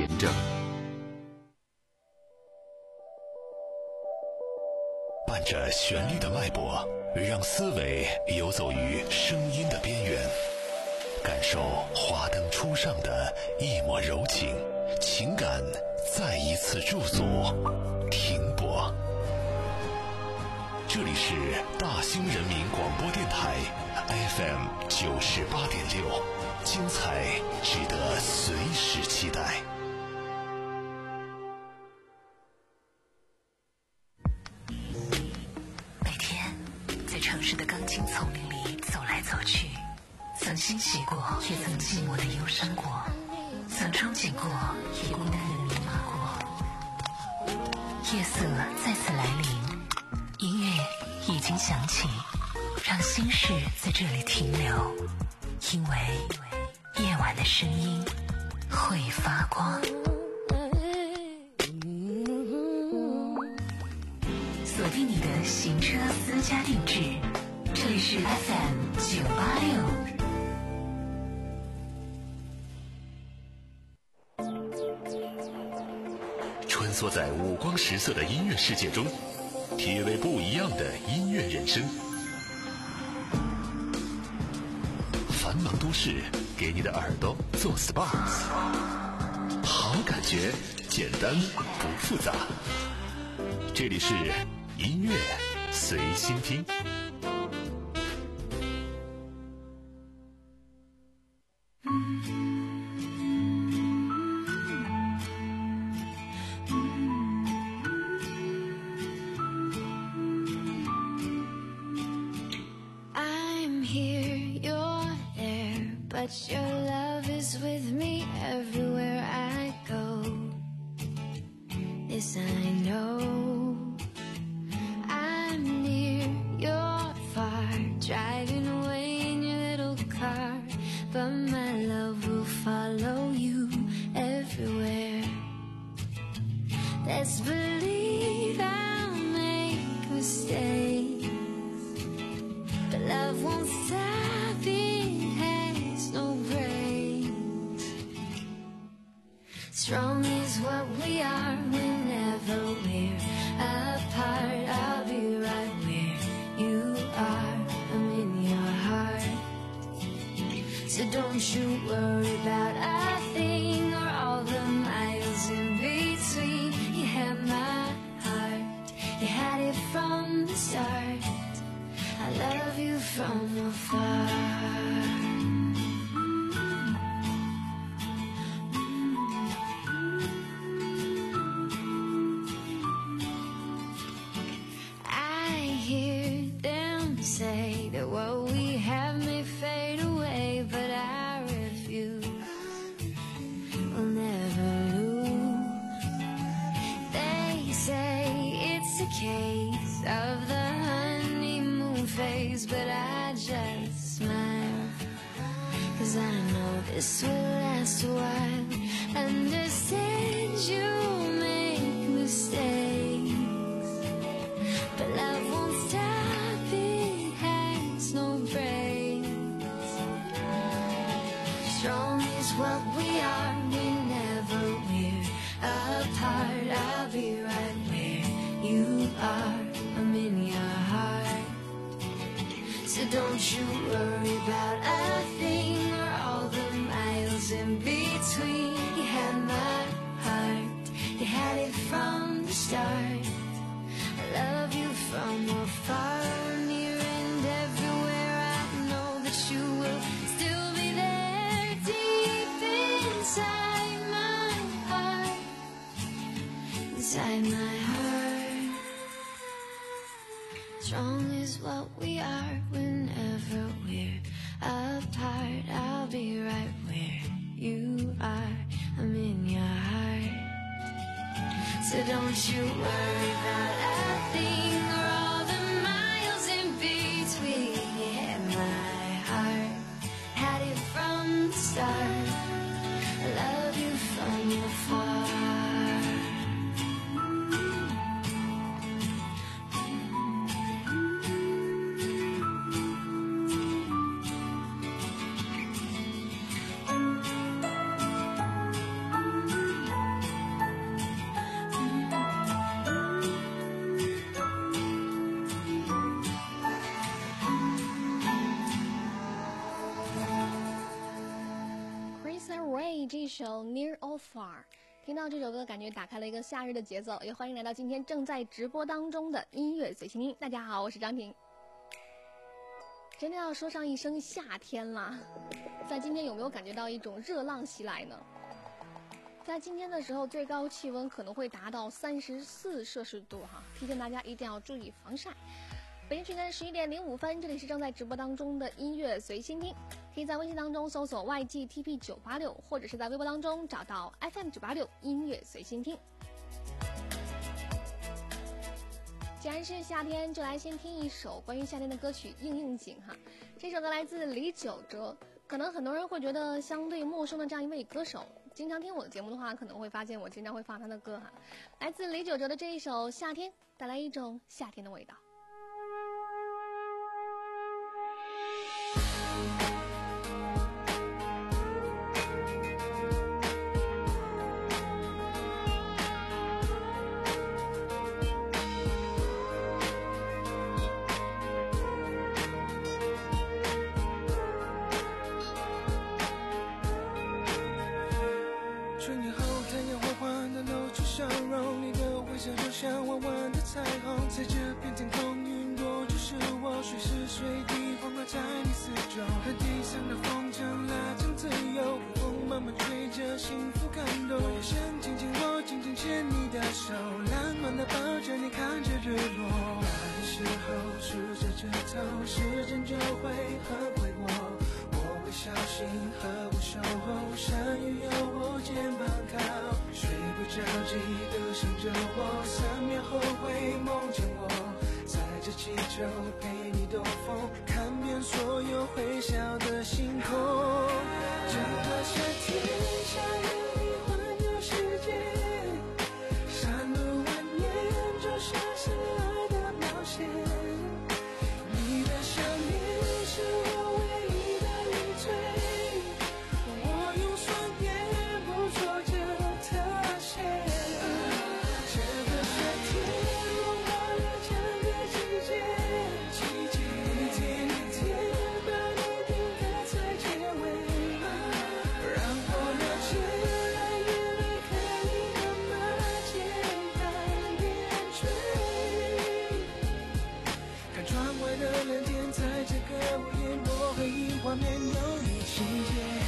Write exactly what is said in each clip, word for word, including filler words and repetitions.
证。伴着旋律的脉搏，让思维游走于声音的边缘，感受华灯初上的一抹柔情，情感再一次驻足停泊。这里是大兴人民广播电台 F M 九十八点六，精彩值得随时期待。 每天在城市的钢筋丛林里走来走去，曾欣喜过，也曾寂寞的忧伤过，曾憧憬过，也孤单的迷茫过。夜色再次来临，音乐已经响起，让心事在这里停留，因为夜晚的声音会发光。锁定你的行车私家定制，这里是 F M 九八六。 穿梭在五光十色的音乐世界中，体味不一样的音乐人生。繁忙都市给你的耳朵做 S P A， 好感觉简单不复杂。这里是音乐随心听。 But your love is with me everywhere I go. This I know. I'm near, you're far, driving away in your little car. But my love will follow you everywhere. Let's believe I'll make mistakes, but love won't stop it. No breaks. Strong is what we are whenever we're apart. I'll be right where you are. I'm in your heart. So don't you worry about a thing or all the miles in between. You had my heart, you had it from the start. I love you from afar. Say that what we have may fade away, but I refuse, we'll never lose. They say it's a case of the honeymoon phase, but I just smile, 'cause I know this will last a while. Understand you make mistakes, but love won't stop. No breaks. Strong is what we are whenever we're apart. I'll be right where you are. I'm in your heart. So don't you worry about a thing or all the miles in between. You had my heart, you had it from the start. I love you from afar, near and everywhere. I know that you will still be there, deep inside my heart, inside my heart. Strong is what we are whenever we're apart. I'll be right where you are. I'm in your heart. So don't you worry about a thing or all the miles in between. You had my heart, had it from the start. I love you from afar. 首 Near or Far。 听到这首歌感觉打开了一个夏日的节奏，也欢迎来到今天正在直播当中的音乐随心听。大家好，我是张婷。真的要说上一声夏天啦，在今天有没有感觉到一种热浪袭来呢？在今天的时候最高气温可能会达到三十四摄氏度哈，提醒大家一定要注意防晒。北京时间十一点零五分，这里是正在直播当中的音乐随心听，可以在微信当中搜索 Y G T P 九八六， 或者是在微博当中找到 F M 九八六音乐随心听。既然是夏天，就来先听一首关于夏天的歌曲应应景哈。这首歌来自李玖哲，可能很多人会觉得相对陌生的这样一位歌手，经常听我的节目的话可能会发现我经常会放他的歌哈。来自李玖哲的这一首夏天，带来一种夏天的味道。 就像弯弯的彩虹，在这片天空，云朵就是我，随时随地环绕在你四周。和地上的风筝拉成自由，风慢慢吹着，幸福感动。我也想紧紧握，紧紧牵你的手，浪漫的抱着你，看着日落。来的时候数着指头，时间就会很回我。我会小心呵护守候，山雨有我肩膀靠，睡不着急的想着我，三秒后会梦见我，在这气球陪你兜风，看遍所有会笑的星空。整个夏天下雨里环游世界，山路蜿蜒就像是爱的冒险，你的想念是我唯一的依醉，我用双眼捕捉着特写。这个夏天融化了整个季节，一天一天把你定格在结尾，让我了解爱越来可以那么简单点缀。看窗外的蓝天，在这个午夜，我回忆画面有你情节。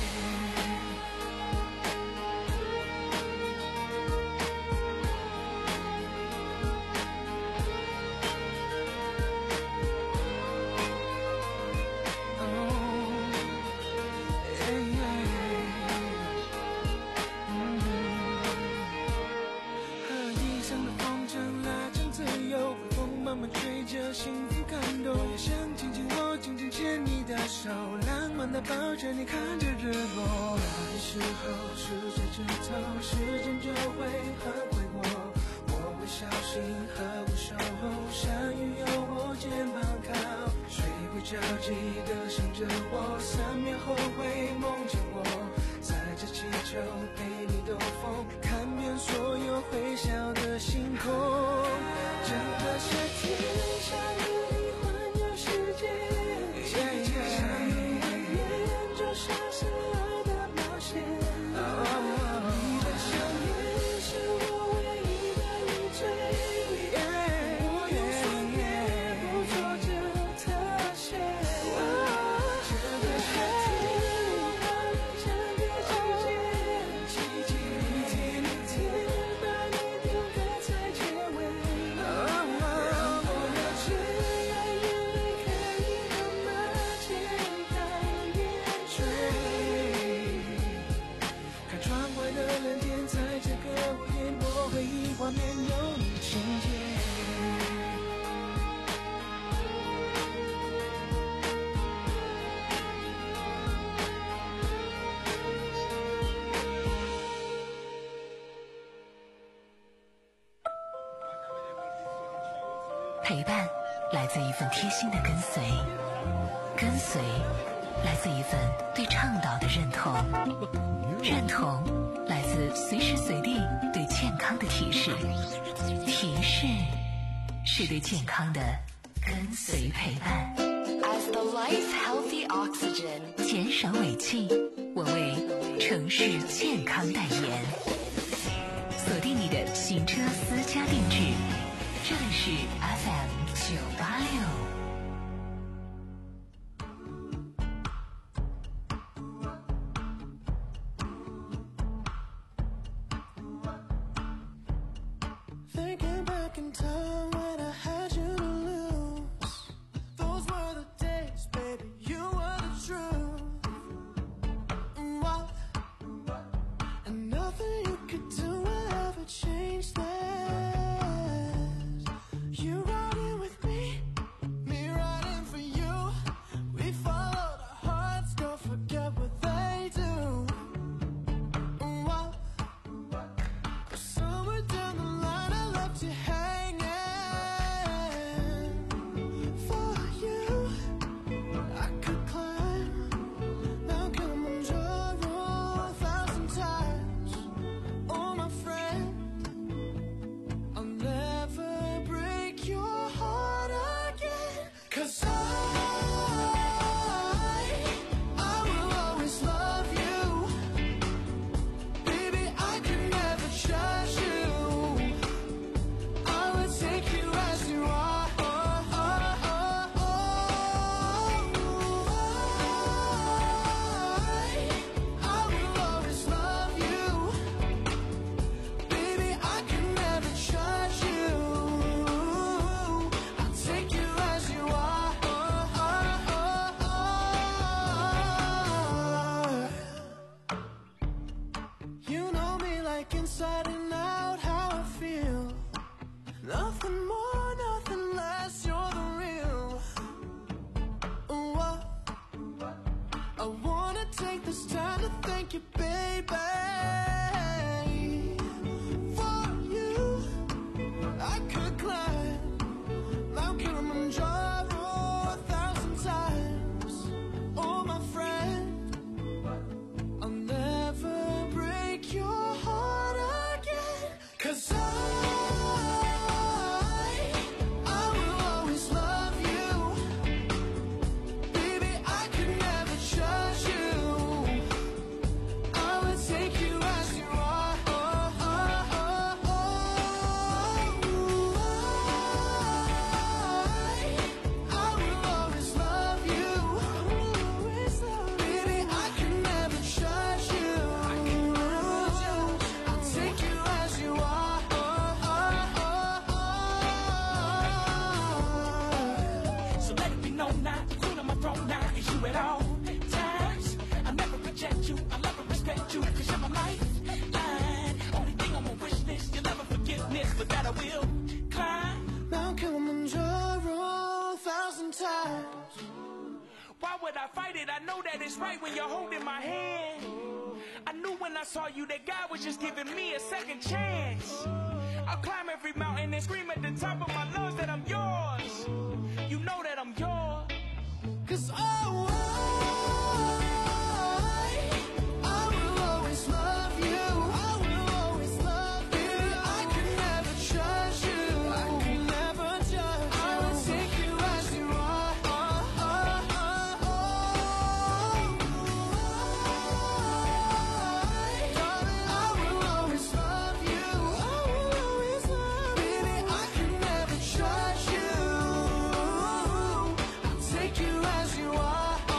慢慢吹着，幸福感动，我也想紧紧握，紧紧牵你的手，浪漫的抱着你，看着日落。来的时候数着指头，时间就会很回我，我会小心呵护守候，山雨有我肩膀靠，谁会着急的想着我，三秒后会梦见我，在这气球陪你兜风，看遍所有会笑的星空。整个夏天下雨里环游世界，山路蜿蜒就像是爱的冒险，你的想念是我唯一的依醉，我用双眼捕捉着特写。这个夏天融化了整个季节，一天一天把你定格在结尾，回忆画面有你情节。 陪伴来自一份贴心的跟随，跟随来自一份对倡导的认同，认同来自随时随地对健康的提示，提示是对健康的跟随陪伴。 As the life's healthy oxygen， 减少尾气，我为城市健康代言。锁定你的行车私家定制，这里是 F M 九八六。 Thinking back in time when I had you to lose. Those were the days, baby, you were the truth. And what? And nothing you could do will ever change that. You riding with me, me riding for you. We followed our hearts, don't forget what they do. And what? Somewhere down the line I left you hanging. For you, I could climb Mount Kilimanjaro a thousand times. Oh, my friend, I'll never break your heart again. 'Cause I, I will always love you. Baby, I could never trust you. I will take you as you are. I, I will always love you. Baby, I could never trust you. I'll take you as you are. You know me like inside and out, how I feel. Nothing more, nothing less, you're the real. Oh, I, I wanna take this time to thank you, baby. For you, I could climb Mount Kilimanjaro a thousand times. Oh, my friend, I'll never break your heart again. 'Cause I, I will always love you. Baby, I could never trust you. I will take you as you are. I will always love you. Baby, I could never trust you. I'll take you as you are. So let it be known now, the queen of my throne now is you at all times. I'll never reject you, I'll never respect you, cause you're my lifeline. Only thing on my wish list, you'll never forgiveness, but that I will climb. Mount Kilimanjaro a thousand times. Why would I fight it? I know that it's right when you're holding my hand. I knew when I saw you that God was just giving me a second chance. I'll climb every mountain and scream at the top of my lungs that I'm yours. You know that I'm yours. 'Cause oh, I, I will always love you. I will always love you. I could never trust you. I could never trust you. I will take you as you are. Darling, I will always love you. I will always love you. Baby, I could never trust you. I'll take you as you are.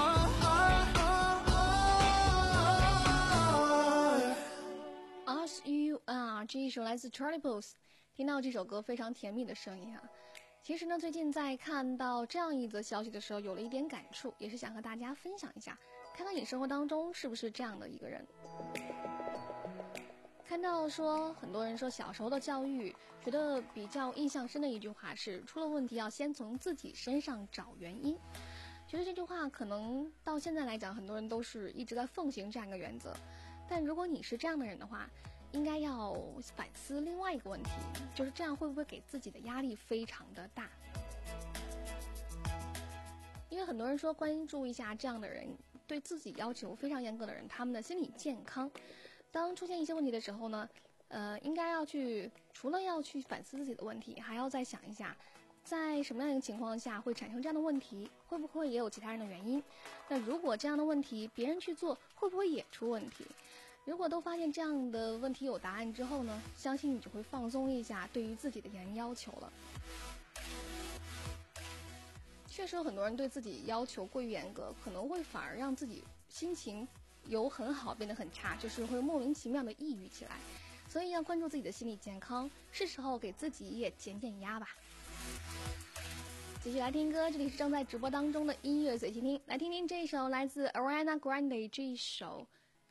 As You Are 这一首来自 Charlie Puth， 听到这首歌非常甜蜜的声音啊。其实呢，最近在看到这样一则消息的时候，有了一点感触，也是想和大家分享一下，看看你生活当中是不是这样的一个人。看到说很多人说小时候的教育，觉得比较印象深的一句话是，出了问题要先从自己身上找原因。觉得这句话可能到现在来讲，很多人都是一直在奉行这样一个原则。但如果你是这样的人的话，应该要反思另外一个问题，就是这样会不会给自己的压力非常的大？因为很多人说关注一下这样的人，对自己要求非常严格的人，他们的心理健康，当出现一些问题的时候呢，呃，应该要去除了要去反思自己的问题，还要再想一下在什么样一个情况下会产生这样的问题？会不会也有其他人的原因？那如果这样的问题别人去做，会不会也出问题？如果都发现这样的问题有答案之后呢，相信你就会放松一下对于自己的严要求了。确实有很多人对自己要求过于严格，可能会反而让自己心情由很好变得很差，就是会莫名其妙的抑郁起来。所以要关注自己的心理健康，是时候给自己也减减压吧。继续来听歌，这里是正在直播当中的音乐随心听，来听听这一首来自 Ariana Grande 这一首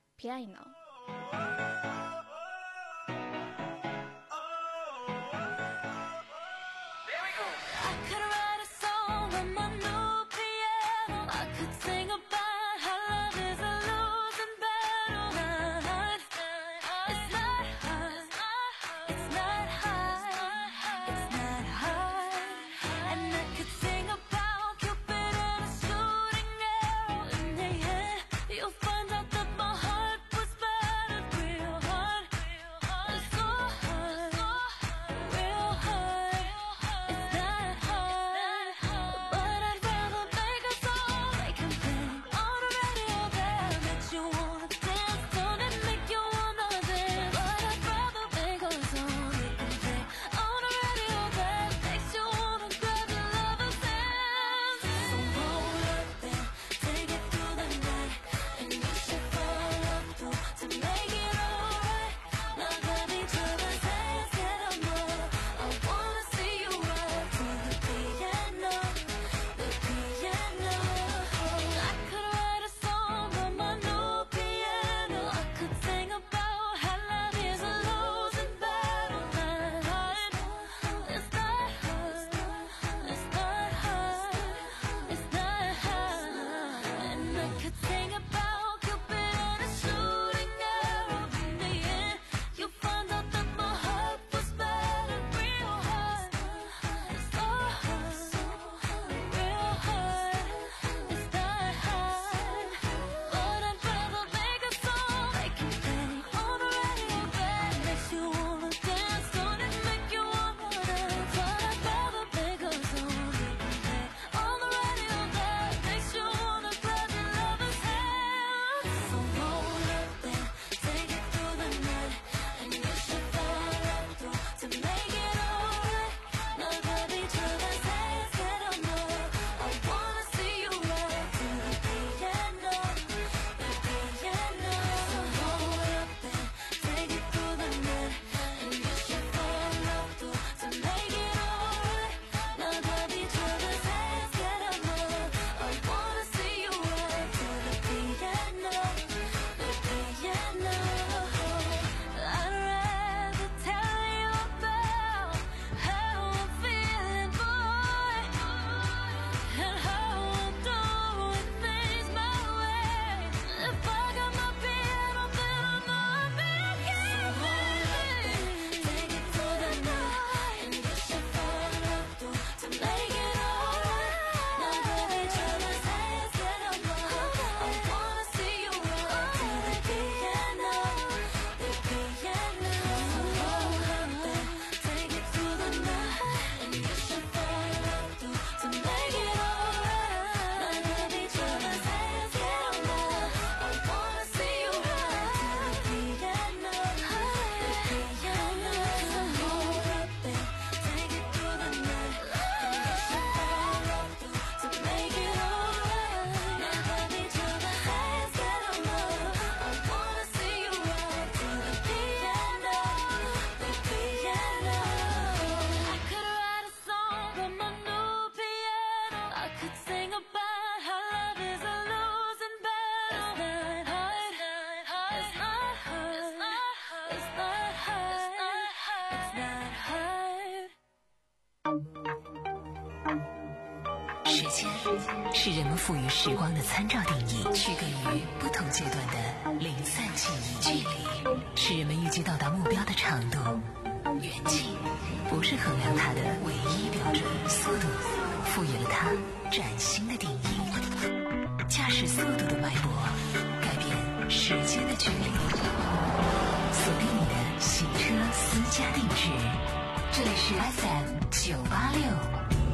piano。时间是人们赋予时光的参照定义，区隔于不同阶段的零散记忆。距离是人们预计到达目标的长度，远近不是衡量它的唯一标准。速度赋予了它崭新的定义。驾驶速度的脉搏，改变时间的距离。锁定你的洗车私家定制，这里是 F M 九八六。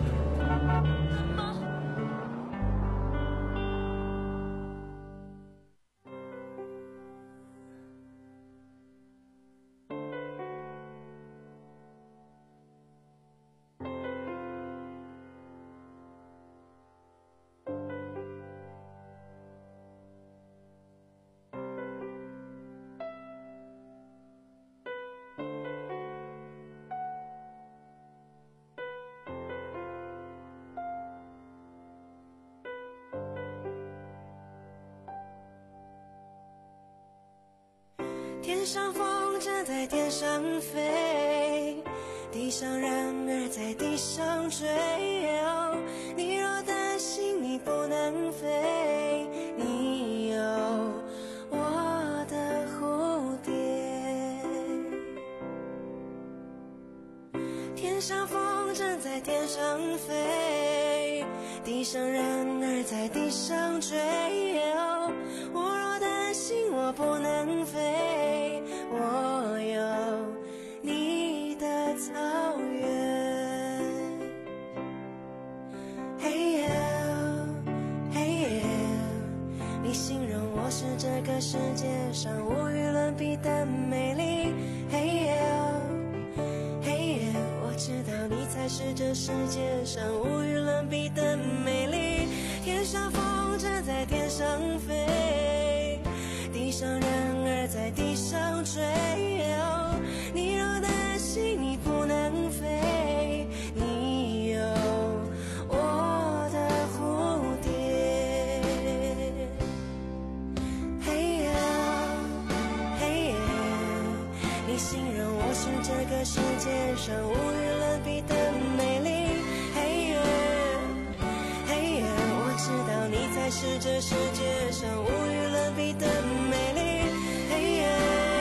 天上风筝在天上飞，地上人儿在地上追。哦，你若担心你不能飞，你有我的蝴蝶。天上风筝在天上飞，地上人儿在地上追。哦，我若担心我不能飞，我有你的草原。嘿呦嘿呦，你形容我是这个世界上无与伦比的美丽。嘿呦嘿呦，我知道你才是这世界上无与伦比的美丽。天上风筝在天上飞，地上人儿在地上追。哦，你若担心你不能飞，你有我的蝴蝶。嘿呦嘿呦，你形容我是这个世界上无与伦比的美丽。嘿呦嘿呦，我知道你才是这世界上无与伦比的美丽。嘿耶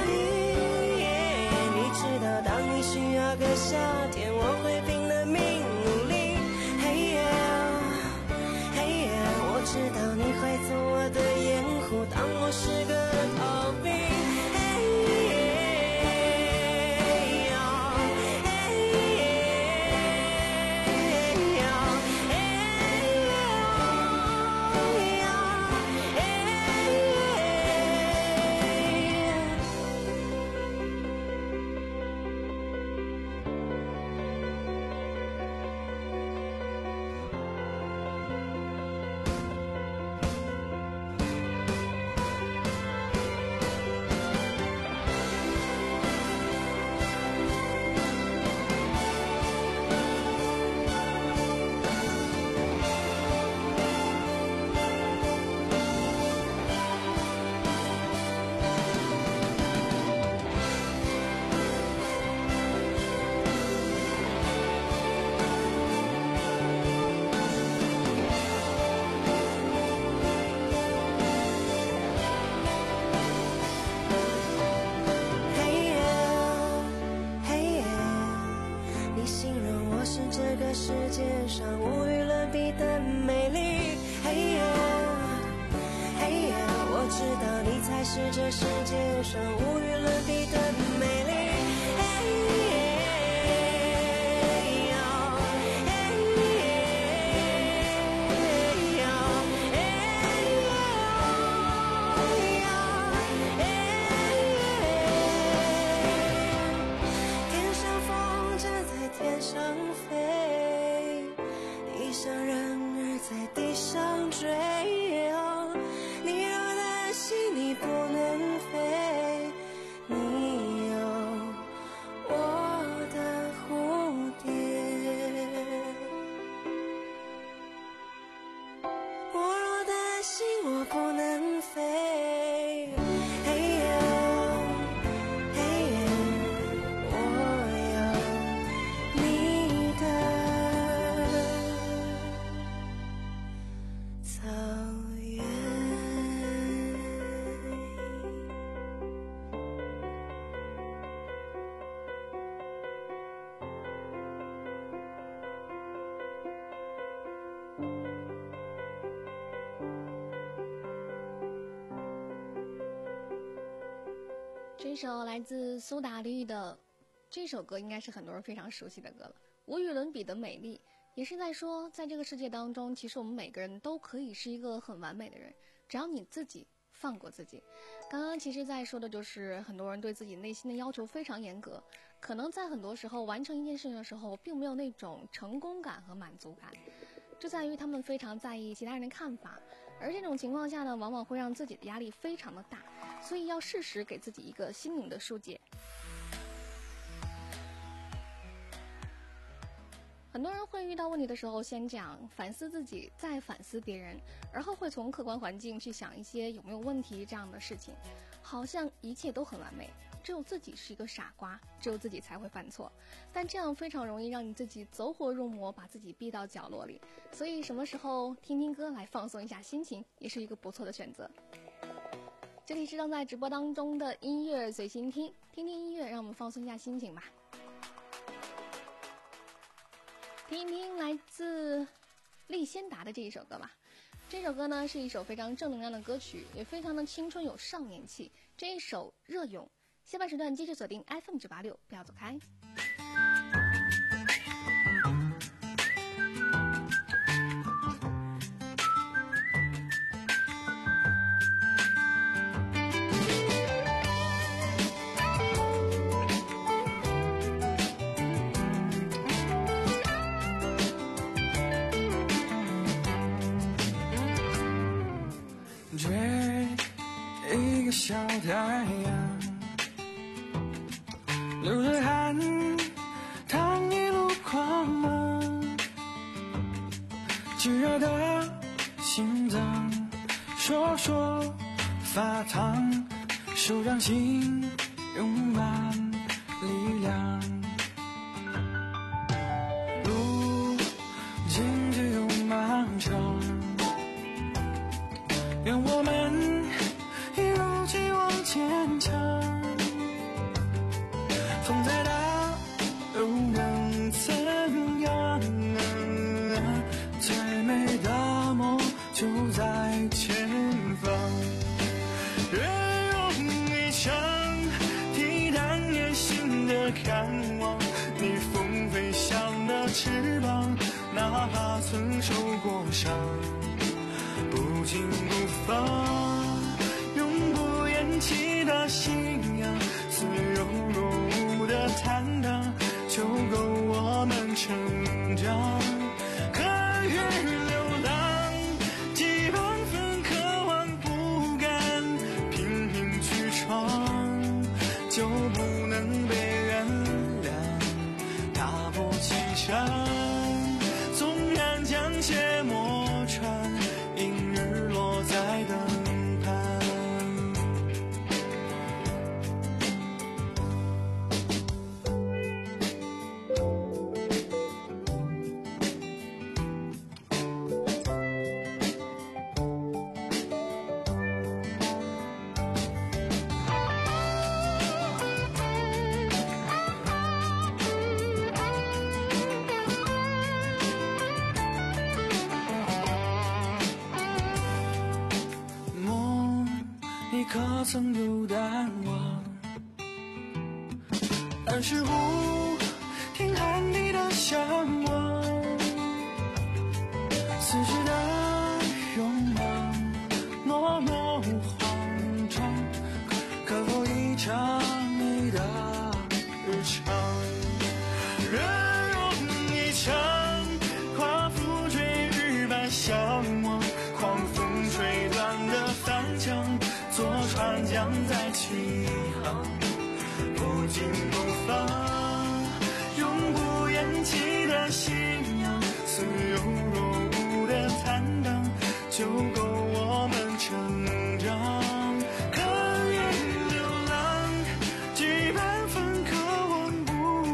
你知道当你需要个夏天，我会拼了命努力。嘿耶嘿耶，我知道你会做我的掩护，当我是个逃兵。嘿耶世界上无与伦比的美丽。嘿呦嘿呦，我知道你才是这世界上无与伦比的美丽。嘿呦嘿呦天上风筝在天上飞，地上人儿在地上追。哦，你若担心你不能飞，你有我的蝴蝶。我若担心我不能飞，嘿呦嘿呦，我有你的草原。 这首来自苏打绿的这首歌应该是很多人非常熟悉的歌了，无与伦比的美丽。 也是在说，在这个世界当中，其实我们每个人都可以是一个很完美的人，只要你自己放过自己。刚刚其实在说的就是很多人对自己内心的要求非常严格，可能在很多时候完成一件事情的时候，并没有那种成功感和满足感，这在于他们非常在意其他人的看法，而这种情况下呢，往往会让自己的压力非常的大，所以要适时给自己一个心灵的疏解。很多人会遇到问题的时候，先讲反思自己，再反思别人，而后会从客观环境去想一些有没有问题这样的事情，好像一切都很完美，只有自己是一个傻瓜，只有自己才会犯错。但这样非常容易让你自己走火入魔，把自己逼到角落里。所以什么时候听听歌来放松一下心情，也是一个不错的选择。这里是正在直播当中的音乐随心听，听听音乐，让我们放松一下心情吧。听一听来自利仙达的这一首歌吧。这首歌呢是一首非常正能量的歌曲，也非常的青春有少年气。这一首热涌，下半时段继续锁定 F M 九八六，不要走开。 小太阳流着汗，他一路狂浪，炙热的心脏说说发烫，手掌心用满力量，路径只有漫长，愿我们坚强，风再大又能怎样？最美的梦就在前方，人用一场抵挡野心的看望，逆风飞翔的翅膀，哪怕曾受过伤，不紧不放。起的信仰，似柔柔的坦荡，就够我们成长。可愿流浪，几万分渴望不敢拼命去闯，就不能被原谅。打破气场，纵然将血磨穿，因日落在灯盘。可曾有淡忘？但是不听喊你的向往，此时的勇往懦懦慌张，可否一场你的日常？人用一场夸父追日般向往，狂风吹断的帆桨，坐船桨在起航，不紧不放，永不言弃的信仰，似有若无的坦荡，就够我们成长。可愿流浪，几百分渴望不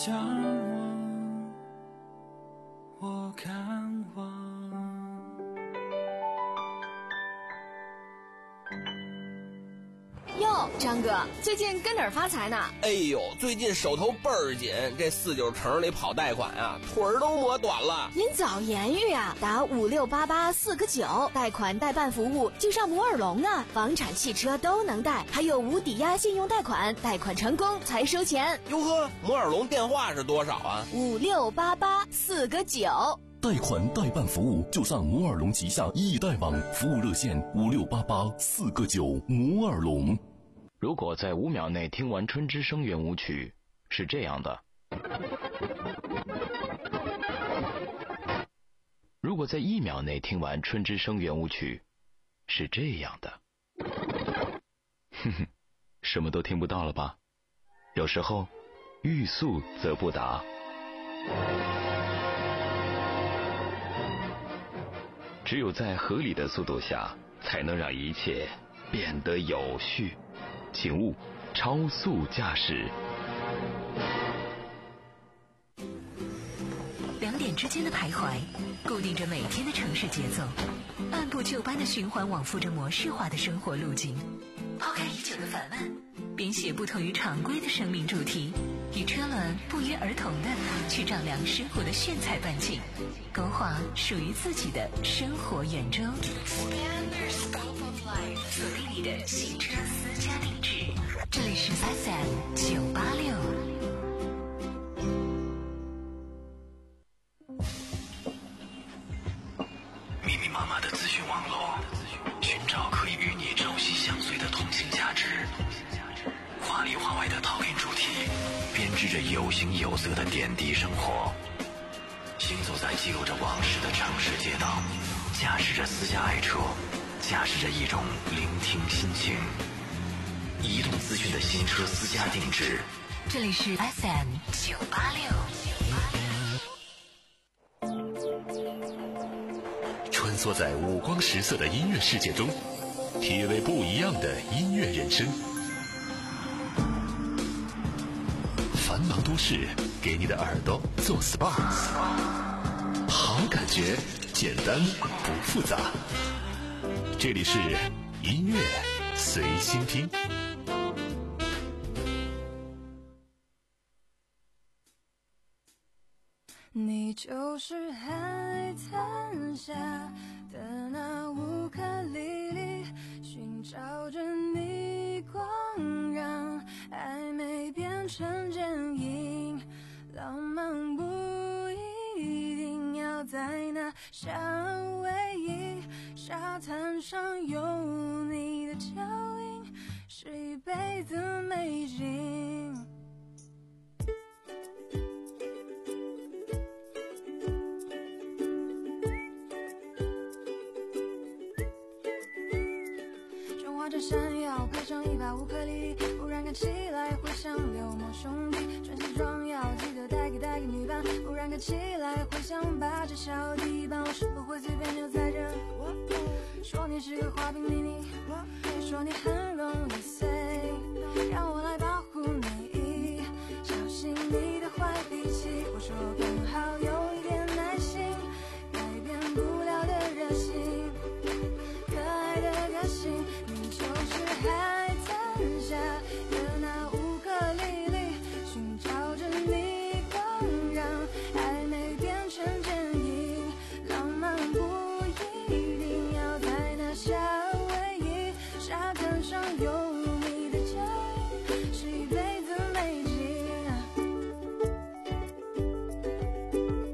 向往，我看望。 哟，张哥，最近跟哪儿发财呢？ 哎呦，最近手头倍儿紧，这四九城里跑贷款啊，腿儿都磨短了。 您早言语啊，打五六八八四个九，贷款代办服务就上摩尔龙啊，房产、汽车都能贷，还有无抵押信用贷款，贷款成功才收钱。 哟呵，摩尔龙电话是多少啊？ 五六八八四个九。 贷款代办服务就上摩尔龙旗下易贷网，服务热线五六八八四个九。摩尔龙。 如果在五秒内听完春之声圆舞曲，是这样的；如果在一秒内听完春之声圆舞曲，是这样的。哼哼，什么都听不到了吧？有时候，欲速则不达。只有在合理的速度下，才能让一切变得有序。请勿超速驾驶。 两点之间的徘徊，固定着每天的城市节奏，按部就班的循环往复着模式化的生活路径。抛开已久的烦闷，编写不同于常规的生命主题，与车轮不约而同的去丈量生活的炫彩半径，勾画属于自己的生活圆周。锁定你的行车私家定制，这里是 F M 九八六。 密密麻麻的资讯网络，寻找可以与你朝夕相随的通信价值。华里华外的讨论主题，编织着有形有色的点滴生活。行走在记录着往事的城市街道，驾驶着私家爱车，驾驶着一种聆听心情。移动资讯的新车私家定制， 这里是 F M 九八六。 穿梭在五光十色的音乐世界中，体味不一样的音乐人生。繁忙都市给你的耳朵做 S P A， 好感觉，简单不复杂。这里是音乐随心听。 你就是海滩下的那乌克丽丽，寻找着逆光，让暧昧变成剪影。浪漫不一定要在那夏威夷，沙滩上有你的脚印，是一辈子美景。花着闪耀，配上一把乌克丽丽，忽然看起来会像流氓兄弟。穿西装要记得带给带给女伴，忽然看起来会像把这小弟伴。我是不会随便就在这里。说你是个花瓶秘密，也说你很容易碎，让我来保护你，小心你的坏脾气。我说刚好有一点耐心，改变不了的热情，可爱的个性。就是海滩下的那乌克丽丽，寻找着逆光，让暧昧变成剪影。浪漫不一定要在那夏威夷，沙滩上有你的脚印，是一辈子美景。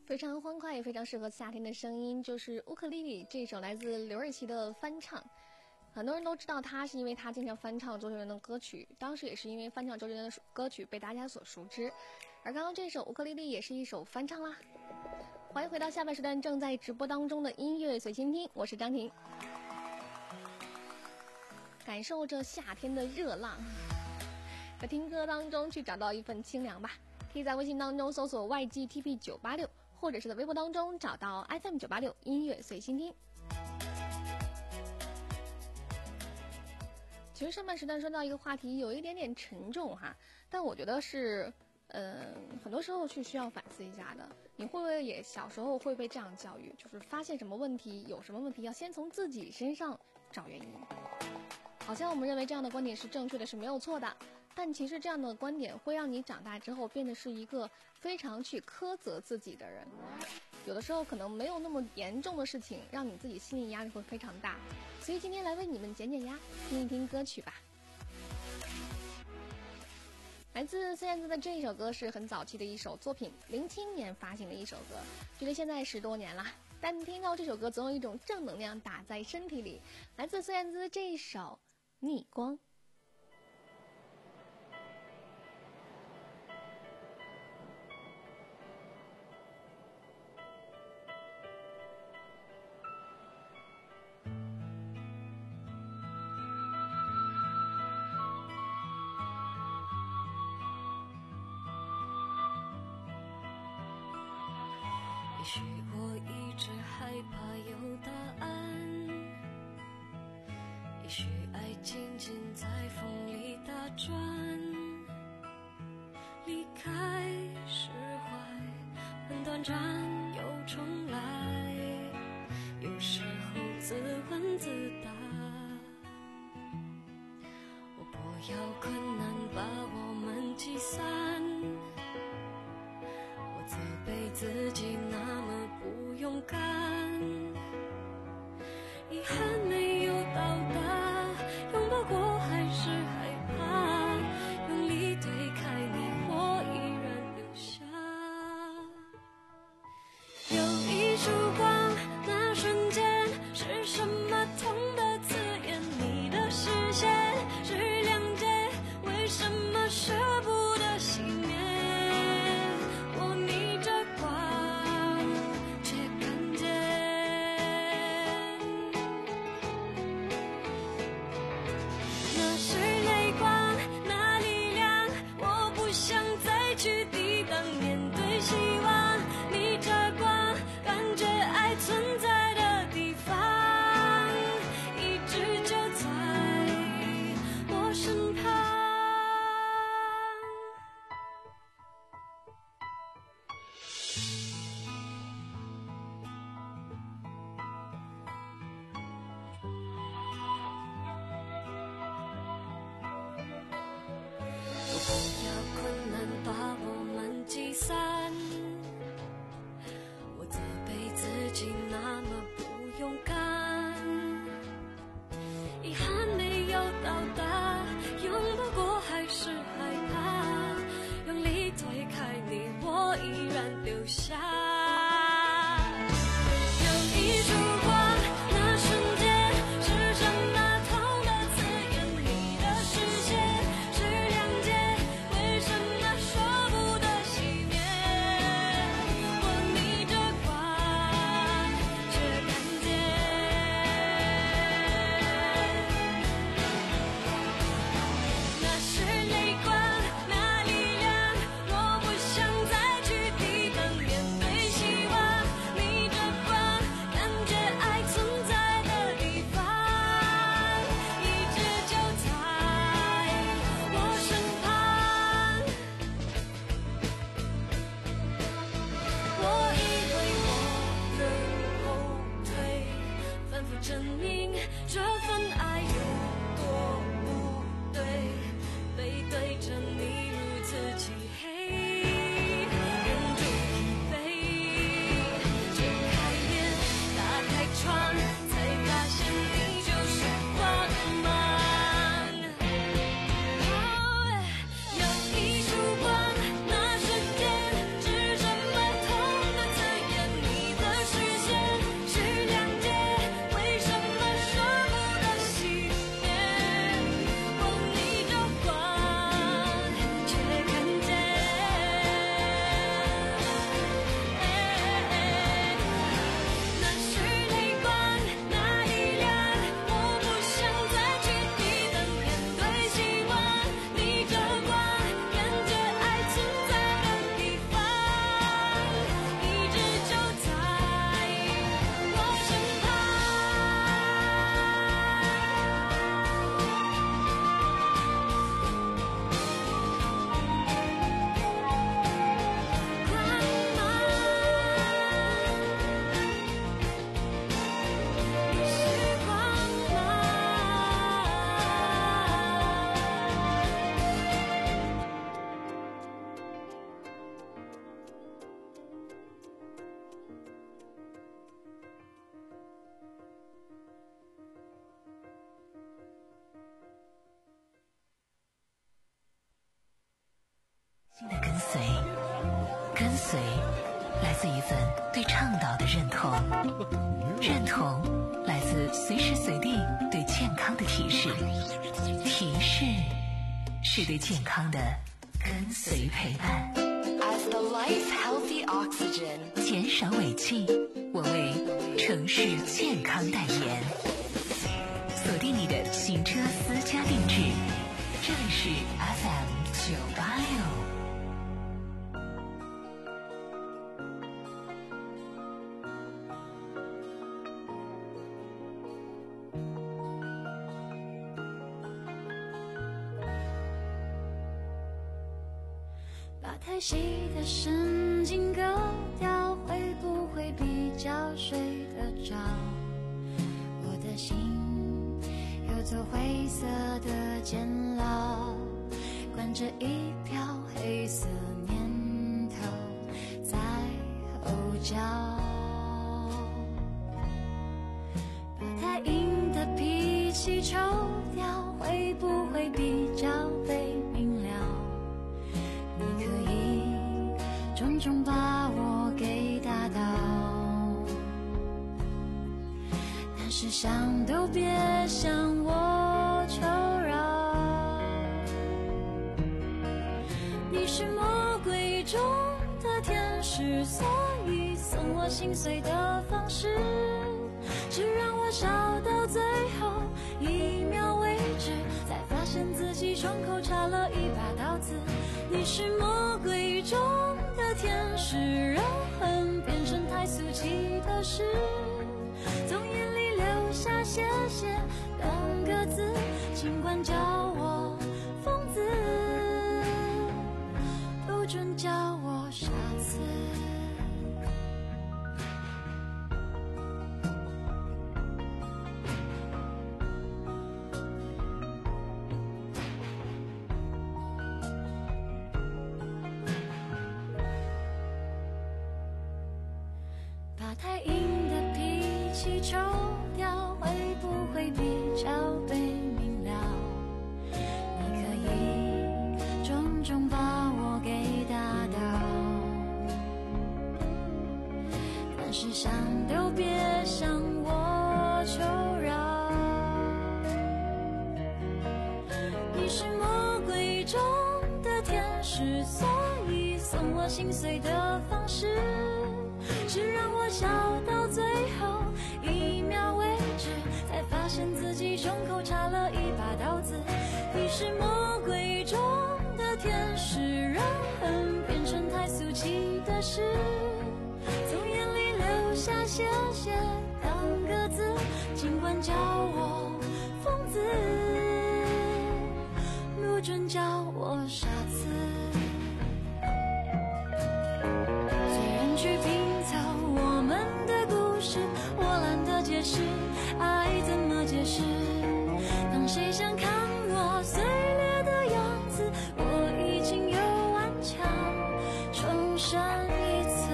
非常欢快也非常适合夏天的声音，就是乌克丽丽这首来自刘瑞琦的翻唱。很多人都知道他是因为他经常翻唱周杰伦的歌曲，当时也是因为翻唱周杰伦的歌曲被大家所熟知。而刚刚这首乌克丽丽也是一首翻唱啦。欢迎回到下半时段正在直播当中的音乐随心听，我是张婷。感受着夏天的热浪，在听歌当中去找到一份清凉吧。可以在微信当中搜索 Y G T P 九八六，或者是在微博当中找到 F M 九八六音乐随心听。其实上半时段说到一个话题有一点点沉重哈，但我觉得是嗯，很多时候去需要反思一下的。你会不会也小时候会被这样教育，就是发现什么问题有什么问题要先从自己身上找原因。好像我们认为这样的观点是正确的，是没有错的，但其实这样的观点会让你长大之后变得是一个非常去苛责自己的人。有的时候可能没有那么严重的事情，让你自己心理压力会非常大。所以今天来为你们减减压，听一听歌曲吧。来自孙燕姿的这一首歌是很早期的一首作品，零七年发行的一首歌，距离现在十多年了，但听到这首歌总有一种正能量打在身体里。来自孙燕姿这一首逆光。 也许我一直害怕有答案，也许爱静静在风里打转，离开释怀很短暂又重来，有时候自问自答，我不要困难把我们击散，我责备自己那么不勇敢，遗憾没有到达，拥抱过还是害怕，用力推开你我依然留下，有一束光，那瞬间是什么痛的刺眼，你的视线是谅解，为什么舍不得熄灭，我逆着光却看见，那是泪光，那力量，我不想再去抵挡，面对希望，逆着光，感觉爱存在的地方，一直就在我身旁。我不要困难把我们击散，我责备自己那么不勇敢，遗憾没有到达，拥抱过还是害怕，用力推开你我依然留下，有一束光，那瞬间是什么痛的刺眼，你的视线是谅解，为自一份对倡导的认同。认同来自随时随地对健康的提示，提示是对健康的跟随陪伴。As the life healthy oxygen， 减少尾气，我为城市健康代言。锁定你的行车私家定制，这里是 F M 九八六。 把太细的神经割掉，会不会比较睡得着？我的心有座灰色的监牢，关着一瓢黑色念头在后脚。把太硬的脾气抽掉，会不会比较被明了？你可以重重把我给打倒，但是想都别向我求饶。你是魔鬼中的天使，所以送我心碎的方式，只让我笑到最后一秒为止，才发现自己胸口插了一把刀子。你是魔鬼中的天使，让恨变成太俗气的事，从眼里流下谢谢两个字，尽管叫我疯子，不准叫我傻子。把太硬的脾气抽掉，会不会比较被明了？你可以重重把我给打倒，但是想都别向我求饶。你是魔鬼中的天使，所以送我心碎的方式，只让我笑到最后一秒为止，才发现自己胸口插了一把刀子。你是魔鬼中的天使，让恨变成太俗气的事，从眼里流下谢谢两个字，尽管叫我疯子，不准叫我傻子。去拼凑我们的故事，我懒得解释爱怎么解释。当谁想看我碎裂的样子，我已经有顽强重生一次。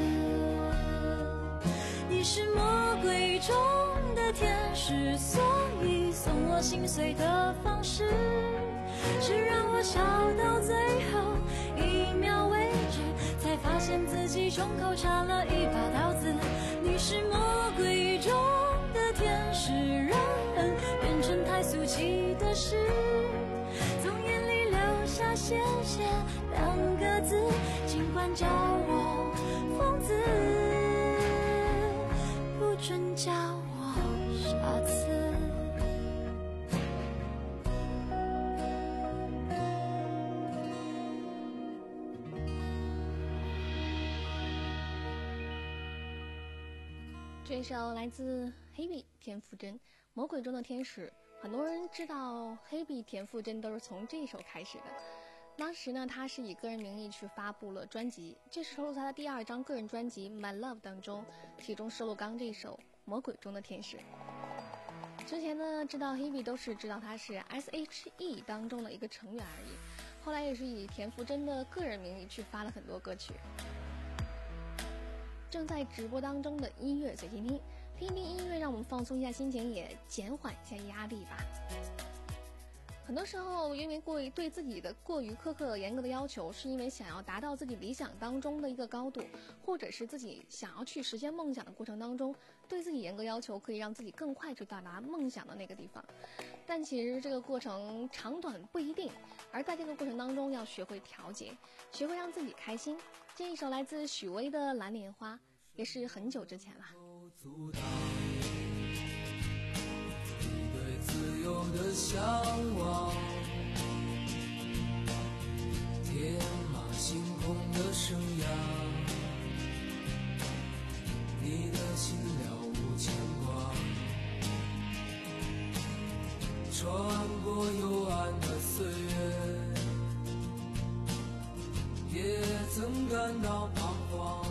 你是魔鬼中的天使，所以送我心碎的方式，只让我笑到最后一秒为止，才发现自己胸口插了一把刀子。你是魔鬼中的天使，让恨变成太俗气的事，从眼里流下谢谢两个字，尽管叫我疯子，不准叫我傻子。 这首来自黑碧田馥甄《魔鬼中的天使》，很多人知道黑碧田馥甄都是从这首开始的。当时呢，他是以个人名义去发布了专辑，这是收录他的第二张个人专辑《My Love》当中，其中收录刚这首《魔鬼中的天使》。之前呢，知道黑碧都是知道他是 S H E 当中的一个成员而已，后来也是以田馥甄的个人名义去发了很多歌曲。正在直播当中的音乐随心听，听一听音乐，让我们放松一下心情，也减缓一下压力吧。 很多时候因为过于对自己的过于苛刻严格的要求，是因为想要达到自己理想当中的一个高度，或者是自己想要去实现梦想的过程当中，对自己严格要求可以让自己更快去到达梦想的那个地方。但其实这个过程长短不一定，而在这个过程当中要学会调节，学会让自己开心。这一首来自许巍的《蓝莲花》也是很久之前了。 自由的向往，天马行空的生涯，你的心了无牵挂，穿过幽暗的岁月，也曾感到彷徨。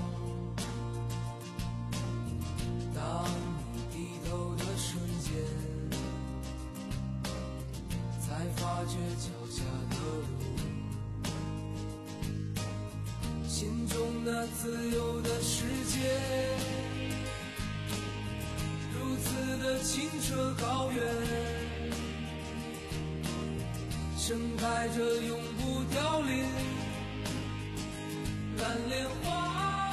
当你低头的瞬间，才发觉脚下的路，心中那自由的世界，如此的清澈高远，盛开着永不凋零蓝莲花。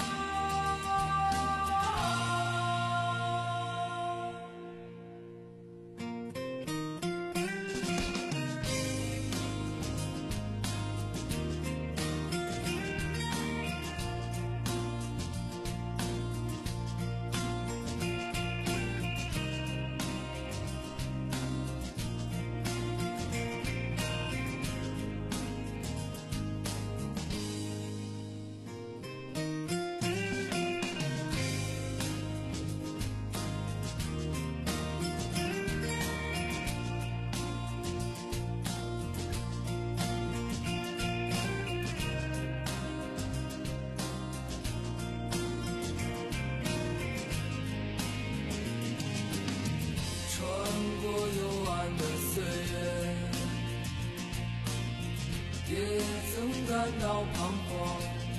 也曾感到彷徨，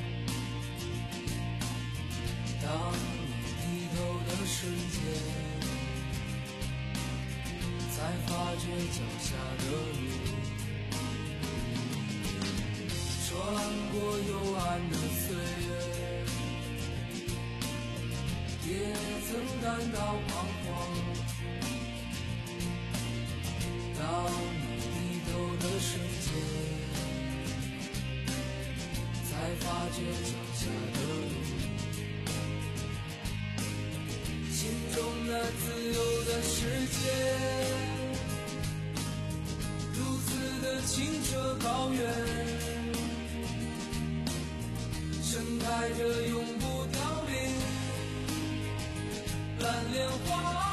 当你低头的瞬间，才发觉脚下的路，穿过幽暗的岁月，也曾感到彷徨，当你低头的瞬间，才发觉脚下的路，心中那自由的世界，如此的清澈高远，盛开着永不凋零蓝莲花。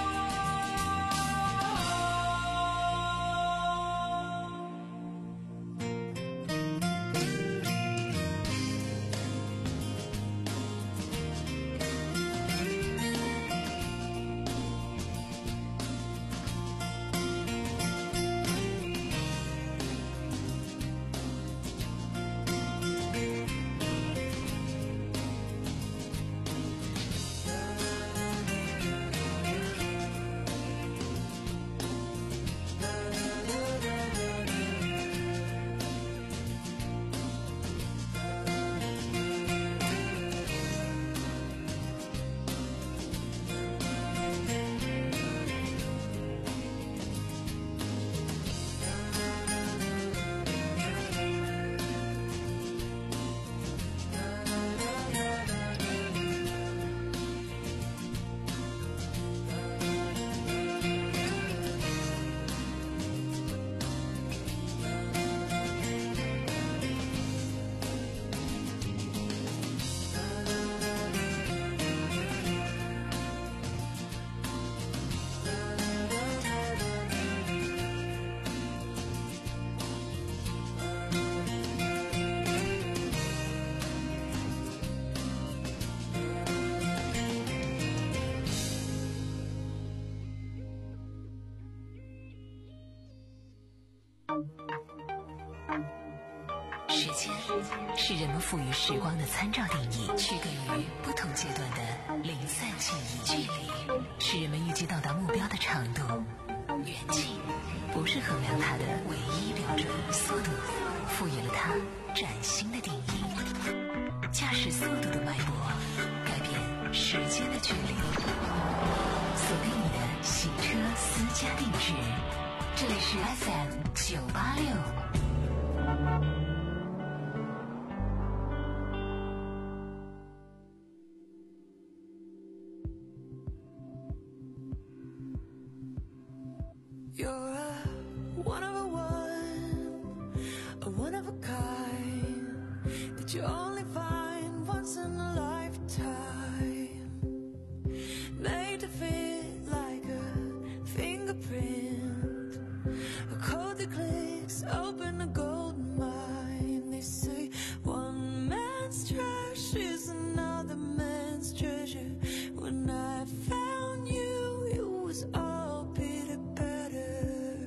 时间是人们赋予时光的参照定义，区隔于不同阶段的零散记忆。距离是人们预计到达目标的长度。远近不是衡量它的唯一标准，速度赋予了它崭新的定义。驾驶速度的脉搏，改变时间的距离。锁定你的洗车私家定制，这里是 F M 九八六。 You're a one of a one, a one of a kind that you only find once in a lifetime. Made to fit like a fingerprint, a code that clicks, open a golden mine. They say one man's trash is another man's treasure. When I found you, it was all bitter better.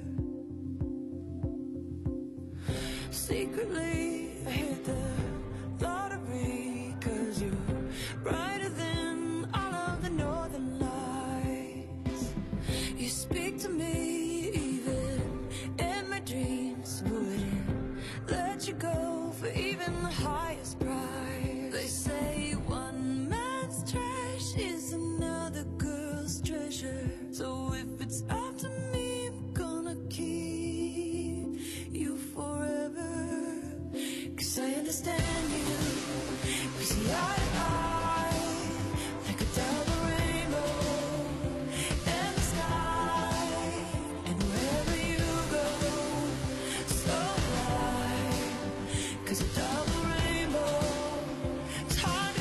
Secretly, I hit the lottery, 'cause you're brighter than all of the northern lights. You speak to me even in my dreams, wouldn't let you go for even the highest price. They say one man's trash is another girl's treasure. So if it's up to me, I'm gonna keep you forever. 'Cause I understand you, we see eye to eye, like a double rainbow in the sky. And wherever you go, so high, 'cause a double rainbow, it's hard to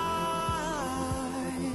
find.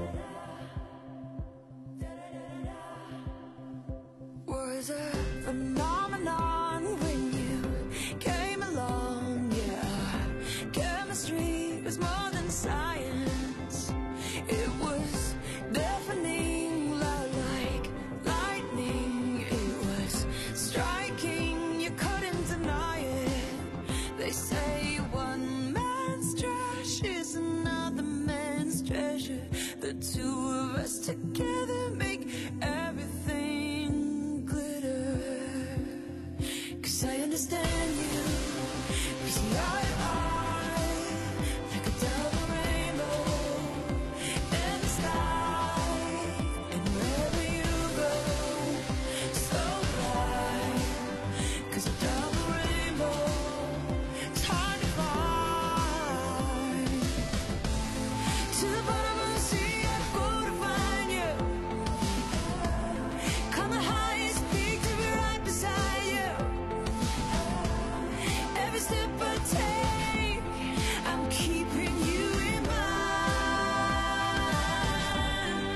Was a phenomenon when you came along, yeah. Chemistry was more than science. It was deafening, loud like lightning. It was striking, you couldn't deny it. They say one man's trash is another man's treasure. The two of us together make everything glitter. 'Cause I understand you, we see eye to eye, like a double rainbow in the sky. And wherever you go, so bright, 'cause a double rainbow, it's hard to find. To the bottom of the sea, I go to find you. Come the highest peak to be right beside you. Every step I take, I'm keeping you in mind.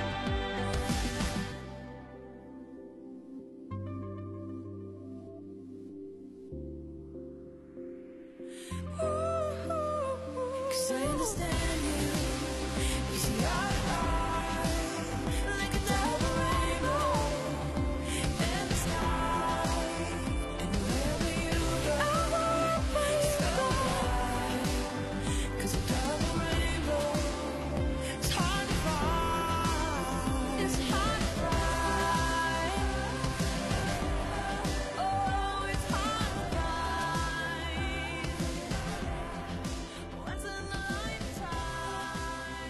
Ooh, 'cause I understand you, we see eye to eye, like a double rainbow in the sky. And wherever you go, so bright, 'cause a double rainbow, it's hard to find. It's hard to find. Oh, it's hard to find. Once in a lifetime.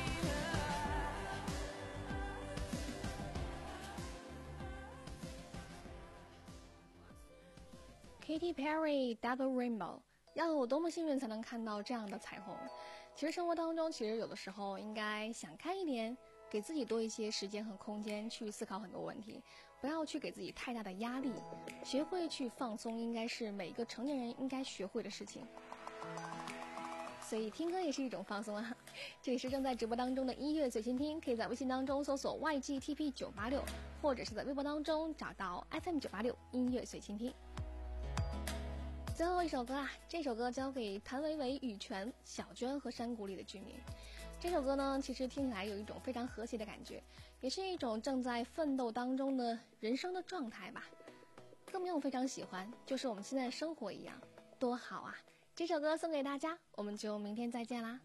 Katy Perry Double Rainbow， 要有多么幸运才能看到这样的彩虹？其实生活当中，其实有的时候应该想开一点，给自己多一些时间和空间去思考很多问题，不要去给自己太大的压力，学会去放松，应该是每个成年人应该学会的事情。所以听歌也是一种放松啊！这里是正在直播当中的音乐随心听，可以在微信当中搜索 Y G T P 九八六， 或者是在微博当中找到 F M 九八六音乐随心听。最后一首歌啊，这首歌交给谭维维、羽泉、小娟和山谷里的居民。这首歌呢，其实听起来有一种非常和谐的感觉，也是一种正在奋斗当中的人生的状态吧。歌名我非常喜欢，就是我们现在的生活一样，多好啊！这首歌送给大家，我们就明天再见啦。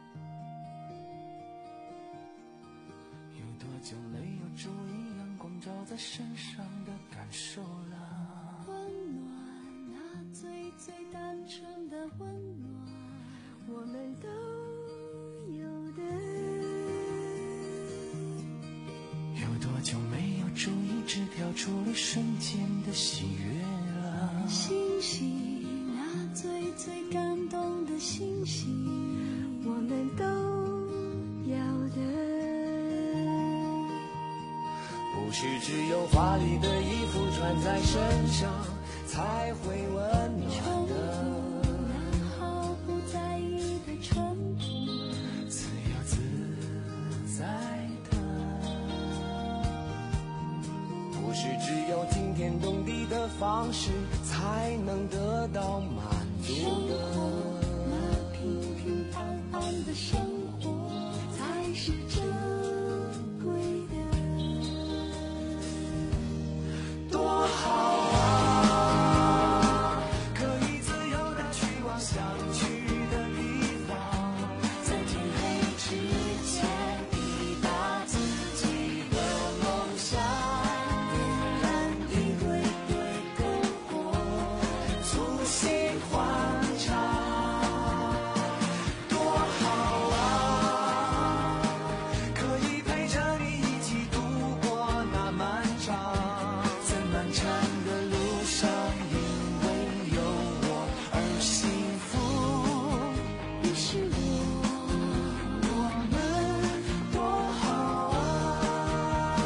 有多久没有注意阳光照在身上的感受了。 温暖，那最最单纯的温暖，我们都有的。 有多久没有注意只跳出了瞬间的喜悦了？ 星星，那最最感动的星星，我们都要的。 不是只有华丽的衣服穿在身上才会温暖的。 毫不在意的纯朴， 自由自在的。不是只有惊天动地的方式才能得到满足的。 那平平淡淡的生活才是珍贵的。 多好啊，可以自由地去往想去的地方， 在天黑之前抵达自己的梦想，点燃一堆堆篝火， 促膝欢唱。多好啊，可以陪着你一起度过那漫长在漫长的路上，因为有我而幸福。 你是我，我们多好啊。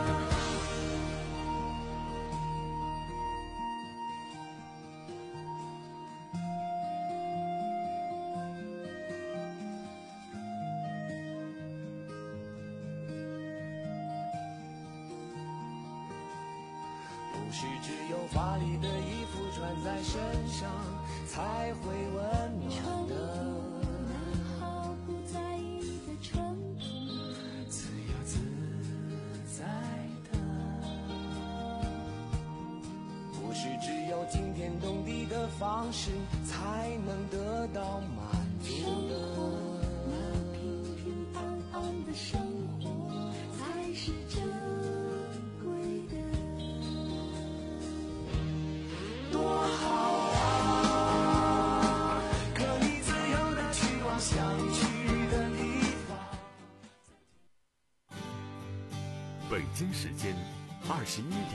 不是只有华丽的衣服穿在身上才会温暖的。 毫不在意的纯朴， 自由自在的。不是只有惊天动地的方式才能得到满足的。 那平平淡淡的生活才是珍贵的。 多好啊，可以自由地去往想去的地方。 北京时间二十一点。